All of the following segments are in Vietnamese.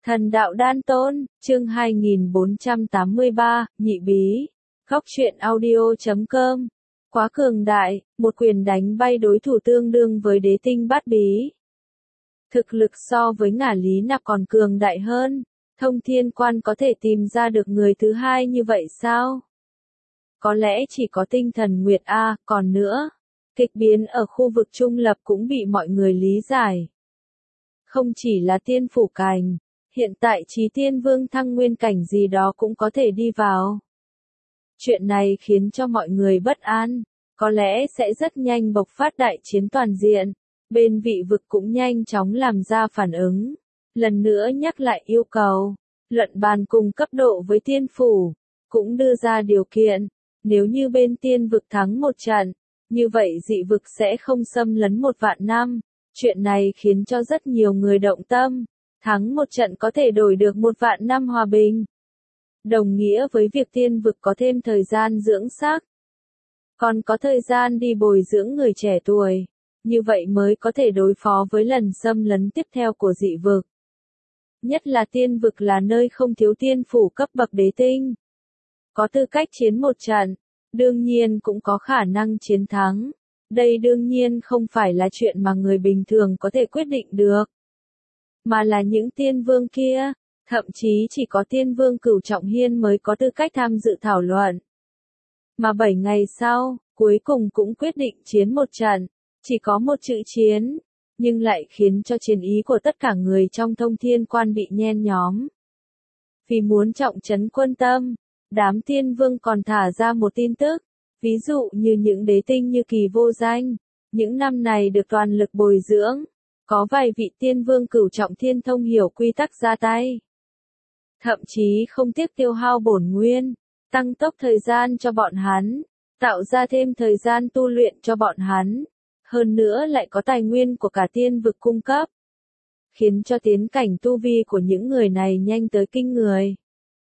Thần đạo đan tôn, chương 2483, nhị bí. Góc truyện audio.com. Quá cường đại, một quyền đánh bay đối thủ tương đương với đế tinh bát bí. Thực lực so với Ngả Lý Nạp còn cường đại hơn. Thông Thiên Quan có thể tìm ra được người thứ hai như vậy sao? Có lẽ chỉ có Tinh Thần Nguyệt A, còn nữa. Kịch biến ở khu vực trung lập cũng bị mọi người lý giải. Không chỉ là tiên phủ cảnh, hiện tại Chí Tiên Vương thăng nguyên cảnh gì đó cũng có thể đi vào. Chuyện này khiến cho mọi người bất an, có lẽ sẽ rất nhanh bộc phát đại chiến toàn diện. Bên vị vực cũng nhanh chóng làm ra phản ứng. Lần nữa nhắc lại yêu cầu, luận bàn cùng cấp độ với tiên phủ, cũng đưa ra điều kiện. Nếu như bên tiên vực thắng một trận, như vậy dị vực sẽ không xâm lấn 1 vạn năm. Chuyện này khiến cho rất nhiều người động tâm. Thắng một trận có thể đổi được 1 vạn năm hòa bình. Đồng nghĩa với việc tiên vực có thêm thời gian dưỡng xác. Còn có thời gian đi bồi dưỡng người trẻ tuổi. Như vậy mới có thể đối phó với lần xâm lấn tiếp theo của dị vực. Nhất là tiên vực là nơi không thiếu tiên phủ cấp bậc đế tinh. Có tư cách chiến một trận, đương nhiên cũng có khả năng chiến thắng. Đây đương nhiên không phải là chuyện mà người bình thường có thể quyết định được. Mà là những tiên vương kia, thậm chí chỉ có tiên vương Cửu Trọng Hiên mới có tư cách tham dự thảo luận. Mà 7 ngày sau, cuối cùng cũng quyết định chiến một trận, chỉ có một chữ chiến, nhưng lại khiến cho chiến ý của tất cả người trong Thông Thiên Quan bị nhen nhóm. Vì muốn trọng trấn quân tâm, đám tiên vương còn thả ra một tin tức, ví dụ như những đế tinh như Kỳ Vô Danh, những năm này được toàn lực bồi dưỡng, có vài vị tiên vương Cửu Trọng Thiên thông hiểu quy tắc ra tay. Thậm chí không tiếc tiêu hao bổn nguyên, tăng tốc thời gian cho bọn hắn, tạo ra thêm thời gian tu luyện cho bọn hắn, hơn nữa lại có tài nguyên của cả tiên vực cung cấp, khiến cho tiến cảnh tu vi của những người này nhanh tới kinh người.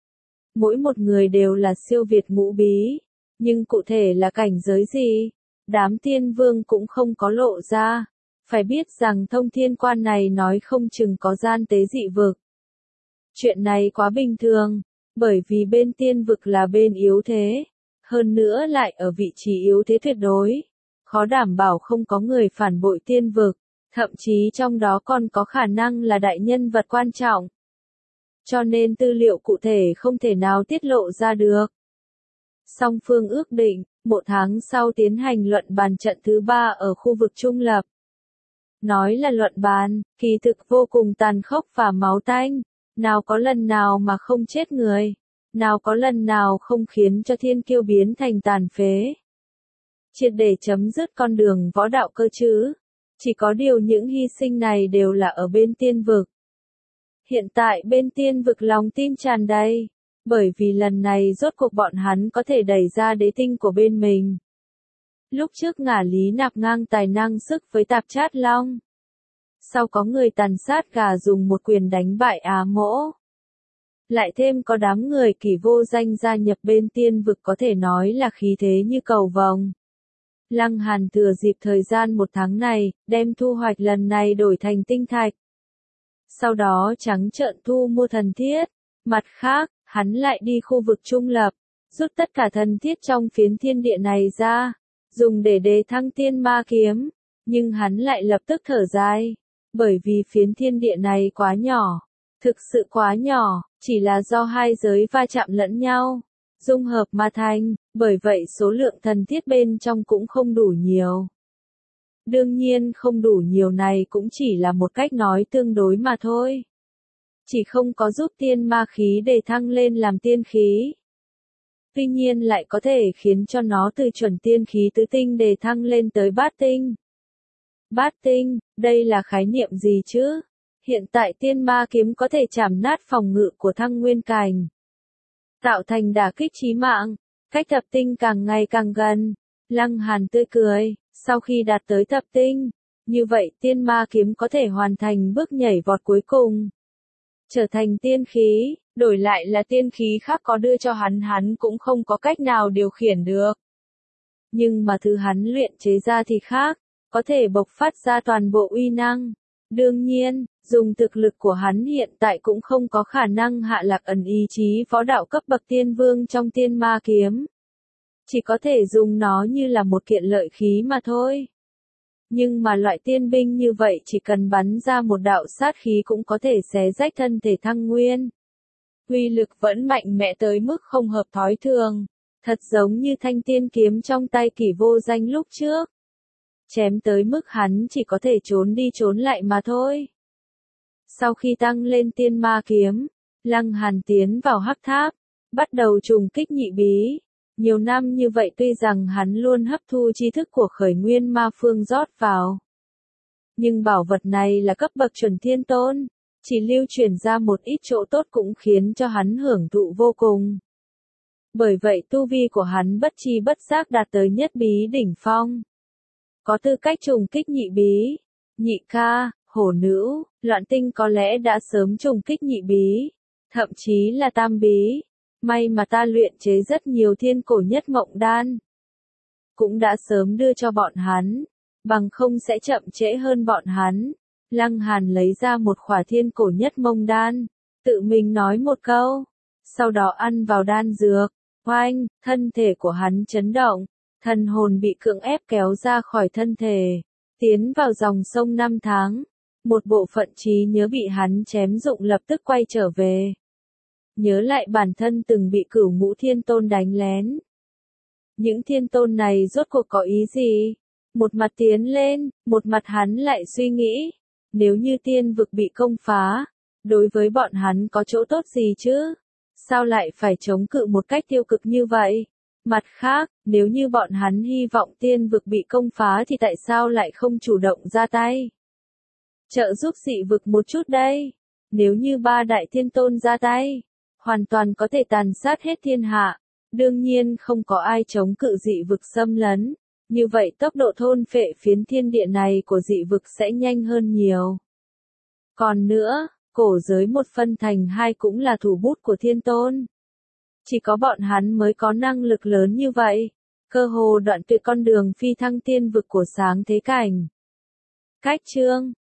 Mỗi một người đều là siêu việt ngũ bí, nhưng cụ thể là cảnh giới gì, đám tiên vương cũng không có lộ ra. Phải biết rằng Thông Thiên Quan này nói không chừng có gian tế dị vực. Chuyện này quá bình thường, bởi vì bên tiên vực là bên yếu thế, hơn nữa lại ở vị trí yếu thế tuyệt đối. Khó đảm bảo không có người phản bội tiên vực, thậm chí trong đó còn có khả năng là đại nhân vật quan trọng. Cho nên tư liệu cụ thể không thể nào tiết lộ ra được. Song phương ước định, 1 tháng sau tiến hành luận bàn trận thứ 3 ở khu vực trung lập. Nói là luận bàn, kỳ thực vô cùng tàn khốc và máu tanh. Nào có lần nào mà không chết người, nào có lần nào không khiến cho thiên kiêu biến thành tàn phế. Triệt để chấm dứt con đường võ đạo cơ chứ. Chỉ có điều những hy sinh này đều là ở bên tiên vực. Hiện tại bên tiên vực lòng tin tràn đầy, bởi vì lần này rốt cuộc bọn hắn có thể đẩy ra đế tinh của bên mình. Lúc trước Ngả Lý Nạp ngang tài năng sức với Tạp Chát Long. Sau có người tàn sát gà dùng một quyền đánh bại Á Mỗ. Lại thêm có đám người Kỳ Vô Danh gia nhập bên tiên vực có thể nói là khí thế như cầu vồng. Lăng Hàn thừa dịp thời gian 1 tháng này, đem thu hoạch lần này đổi thành tinh thạch. Sau đó trắng trợn thu mua thần thiết. Mặt khác, hắn lại đi khu vực trung lập, rút tất cả thần thiết trong phiến thiên địa này ra, dùng để đề thăng tiên ma kiếm. Nhưng hắn lại lập tức thở dài, bởi vì phiến thiên địa này quá nhỏ, thực sự quá nhỏ, chỉ là do hai giới va chạm lẫn nhau, dung hợp mà thành, bởi vậy số lượng thần thiết bên trong cũng không đủ nhiều. Đương nhiên không đủ nhiều này cũng chỉ là một cách nói tương đối mà thôi. Chỉ không có giúp tiên ma khí để thăng lên làm tiên khí. Tuy nhiên lại có thể khiến cho nó từ chuẩn tiên khí tứ tinh để thăng lên tới bát tinh. Bát tinh, đây là khái niệm gì chứ? Hiện tại tiên ma kiếm có thể chảm nát phòng ngự của thăng nguyên cảnh, tạo thành đả kích chí mạng, cách thập tinh càng ngày càng gần. Lăng Hàn tươi cười, sau khi đạt tới thập tinh, như vậy tiên ma kiếm có thể hoàn thành bước nhảy vọt cuối cùng. Trở thành tiên khí, đổi lại là tiên khí khác có đưa cho hắn cũng không có cách nào điều khiển được. Nhưng mà thứ hắn luyện chế ra thì khác, có thể bộc phát ra toàn bộ uy năng. Đương nhiên, dùng thực lực của hắn hiện tại cũng không có khả năng hạ lạc ẩn ý chí võ đạo cấp bậc tiên vương trong tiên ma kiếm. Chỉ có thể dùng nó như là một kiện lợi khí mà thôi. Nhưng mà loại tiên binh như vậy chỉ cần bắn ra một đạo sát khí cũng có thể xé rách thân thể Thăng Nguyên. Uy lực vẫn mạnh mẽ tới mức không hợp thói thường, thật giống như thanh tiên kiếm trong tay Kỷ Vô Danh lúc trước. Chém tới mức hắn chỉ có thể trốn đi trốn lại mà thôi. Sau khi tăng lên tiên ma kiếm, Lăng Hàn tiến vào hắc tháp, bắt đầu trùng kích nhị bí. Nhiều năm như vậy tuy rằng hắn luôn hấp thu tri thức của khởi nguyên ma phương rót vào. Nhưng bảo vật này là cấp bậc chuẩn thiên tôn, chỉ lưu truyền ra một ít chỗ tốt cũng khiến cho hắn hưởng thụ vô cùng. Bởi vậy tu vi của hắn bất chi bất giác đạt tới nhất bí đỉnh phong. Có tư cách trùng kích nhị bí, nhị ca, hổ nữ, loạn tinh có lẽ đã sớm trùng kích nhị bí, thậm chí là tam bí. May mà ta luyện chế rất nhiều thiên cổ nhất mộng đan. Cũng đã sớm đưa cho bọn hắn, bằng không sẽ chậm trễ hơn bọn hắn. Lăng Hàn lấy ra một khỏa thiên cổ nhất mông đan, tự mình nói một câu, sau đó ăn vào đan dược. Oanh, thân thể của hắn chấn động, thần hồn bị cưỡng ép kéo ra khỏi thân thể, tiến vào dòng sông năm tháng. Một bộ phận trí nhớ bị hắn chém dụng lập tức quay trở về. Nhớ lại bản thân từng bị Cửu Ngũ Thiên Tôn đánh lén. Những thiên tôn này rốt cuộc có ý gì? Một mặt tiến lên, một mặt hắn lại suy nghĩ, nếu như tiên vực bị công phá, đối với bọn hắn có chỗ tốt gì chứ? Sao lại phải chống cự một cách tiêu cực như vậy? Mặt khác, nếu như bọn hắn hy vọng tiên vực bị công phá thì tại sao lại không chủ động ra tay? Trợ giúp dị vực một chút đây. Nếu như ba đại thiên tôn ra tay, hoàn toàn có thể tàn sát hết thiên hạ. Đương nhiên không có ai chống cự dị vực xâm lấn. Như vậy tốc độ thôn phệ phiến thiên địa này của dị vực sẽ nhanh hơn nhiều. Còn nữa, cổ giới một phân thành hai cũng là thủ bút của thiên tôn. Chỉ có bọn hắn mới có năng lực lớn như vậy. Cơ hồ đoạn tuyệt con đường phi thăng tiên vực của sáng thế cảnh. Cách chương